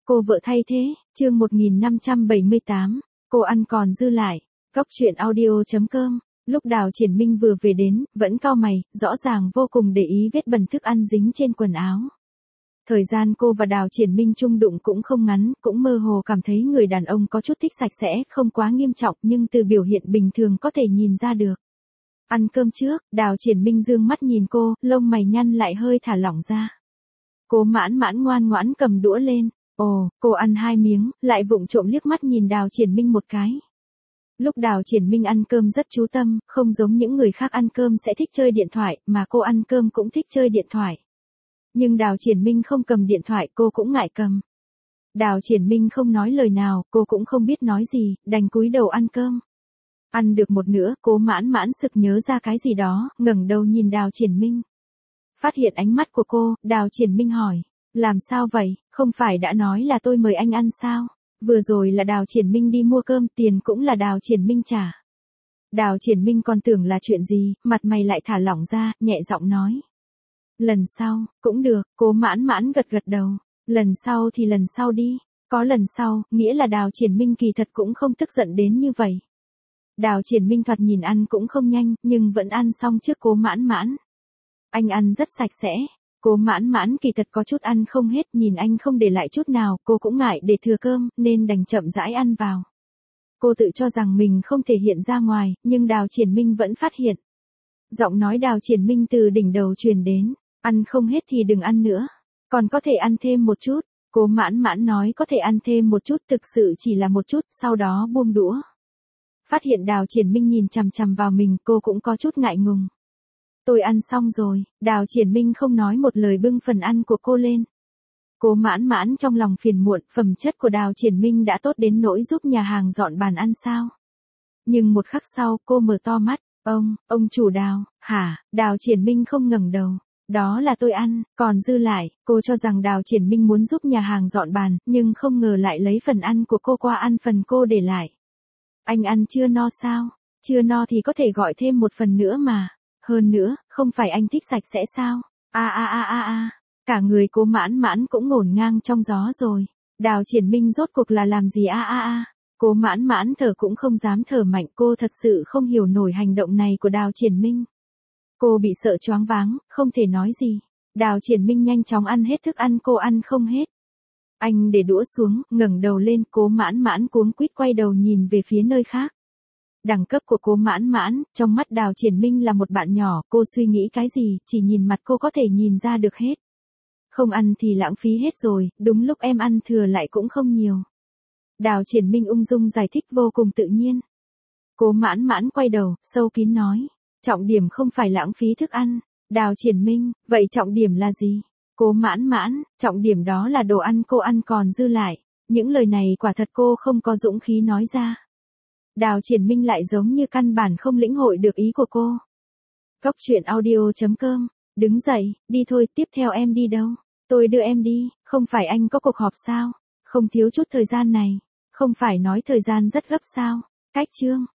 Cô vợ thay thế, chương 1578, cô ăn còn dư lại. Góc truyện audio.com. Lúc Đào Triển Minh vừa về đến, vẫn cau mày, rõ ràng vô cùng để ý vết bẩn thức ăn dính trên quần áo. Thời gian cô và Đào Triển Minh chung đụng cũng không ngắn, cũng mơ hồ cảm thấy người đàn ông có chút thích sạch sẽ, không quá nghiêm trọng nhưng từ biểu hiện bình thường có thể nhìn ra được. Ăn cơm trước, Đào Triển Minh dương mắt nhìn cô, lông mày nhăn lại hơi thả lỏng ra. Cô mãn mãn ngoan ngoãn cầm đũa lên. Ồ, cô ăn 2 miếng, lại vụng trộm liếc mắt nhìn Đào Triển Minh một cái. Lúc Đào Triển Minh ăn cơm rất chú tâm, không giống những người khác ăn cơm sẽ thích chơi điện thoại, mà cô ăn cơm cũng thích chơi điện thoại. Nhưng Đào Triển Minh không cầm điện thoại, cô cũng ngại cầm. Đào Triển Minh không nói lời nào, cô cũng không biết nói gì, đành cúi đầu ăn cơm. Ăn được một nửa, cô mãn mãn sực nhớ ra cái gì đó, ngẩng đầu nhìn Đào Triển Minh. Phát hiện ánh mắt của cô, Đào Triển Minh hỏi. Làm sao vậy, không phải đã nói là tôi mời anh ăn sao? Vừa rồi là Đào Triển Minh đi mua cơm, tiền cũng là Đào Triển Minh trả. Đào Triển Minh còn tưởng là chuyện gì, mặt mày lại thả lỏng ra, nhẹ giọng nói. Lần sau, cũng được, cô mãn mãn gật gật đầu. Lần sau thì lần sau đi. Có lần sau, nghĩa là Đào Triển Minh kỳ thật cũng không tức giận đến như vậy. Đào Triển Minh thoạt nhìn ăn cũng không nhanh, nhưng vẫn ăn xong trước cô mãn mãn. Anh ăn rất sạch sẽ. Cô mãn mãn kỳ thật có chút ăn không hết, nhìn anh không để lại chút nào, cô cũng ngại để thừa cơm, nên đành chậm rãi ăn vào. Cô tự cho rằng mình không thể hiện ra ngoài, nhưng Đào Triển Minh vẫn phát hiện. Giọng nói Đào Triển Minh từ đỉnh đầu truyền đến, ăn không hết thì đừng ăn nữa, còn có thể ăn thêm một chút. Cô mãn mãn nói có thể ăn thêm một chút, thực sự chỉ là một chút, sau đó buông đũa. Phát hiện Đào Triển Minh nhìn chằm chằm vào mình, cô cũng có chút ngại ngùng. Tôi ăn xong rồi, Đào Triển Minh không nói một lời bưng phần ăn của cô lên. Cô mãn mãn trong lòng phiền muộn, phẩm chất của Đào Triển Minh đã tốt đến nỗi giúp nhà hàng dọn bàn ăn sao. Nhưng một khắc sau, cô mở to mắt, ông chủ Đào, hả? Đào Triển Minh không ngẩng đầu. Đó là tôi ăn, còn dư lại, cô cho rằng Đào Triển Minh muốn giúp nhà hàng dọn bàn, nhưng không ngờ lại lấy phần ăn của cô qua ăn phần cô để lại. Anh ăn chưa no sao? Chưa no thì có thể gọi thêm một phần nữa mà. Hơn nữa, không phải anh thích sạch sẽ sao? Cả người cô mãn mãn cũng ngổn ngang trong gió rồi. Đào Triển Minh rốt cuộc là làm gì Cô mãn mãn thở cũng không dám thở mạnh, cô thật sự không hiểu nổi hành động này của Đào Triển Minh. Cô bị sợ choáng váng, không thể nói gì. Đào Triển Minh nhanh chóng ăn hết thức ăn cô ăn không hết. Anh để đũa xuống, ngẩng đầu lên, cô mãn mãn cuống quýt quay đầu nhìn về phía nơi khác. Đẳng cấp của cô mãn mãn, trong mắt Đào Triển Minh là một bạn nhỏ, cô suy nghĩ cái gì, chỉ nhìn mặt cô có thể nhìn ra được hết. Không ăn thì lãng phí hết rồi, đúng lúc em ăn thừa lại cũng không nhiều. Đào Triển Minh ung dung giải thích vô cùng tự nhiên. Cô mãn mãn quay đầu, sâu kín nói. Trọng điểm không phải lãng phí thức ăn. Đào Triển Minh, vậy trọng điểm là gì? Cô mãn mãn, trọng điểm đó là đồ ăn cô ăn còn dư lại. Những lời này quả thật cô không có dũng khí nói ra. Đào Triển Minh lại giống như căn bản không lĩnh hội được ý của cô. Góc truyện audio.com. Đứng dậy, đi thôi, tiếp theo em đi đâu? Tôi đưa em đi, không phải anh có cuộc họp sao? Không thiếu chút thời gian này. Không phải nói thời gian rất gấp sao? Cách chương.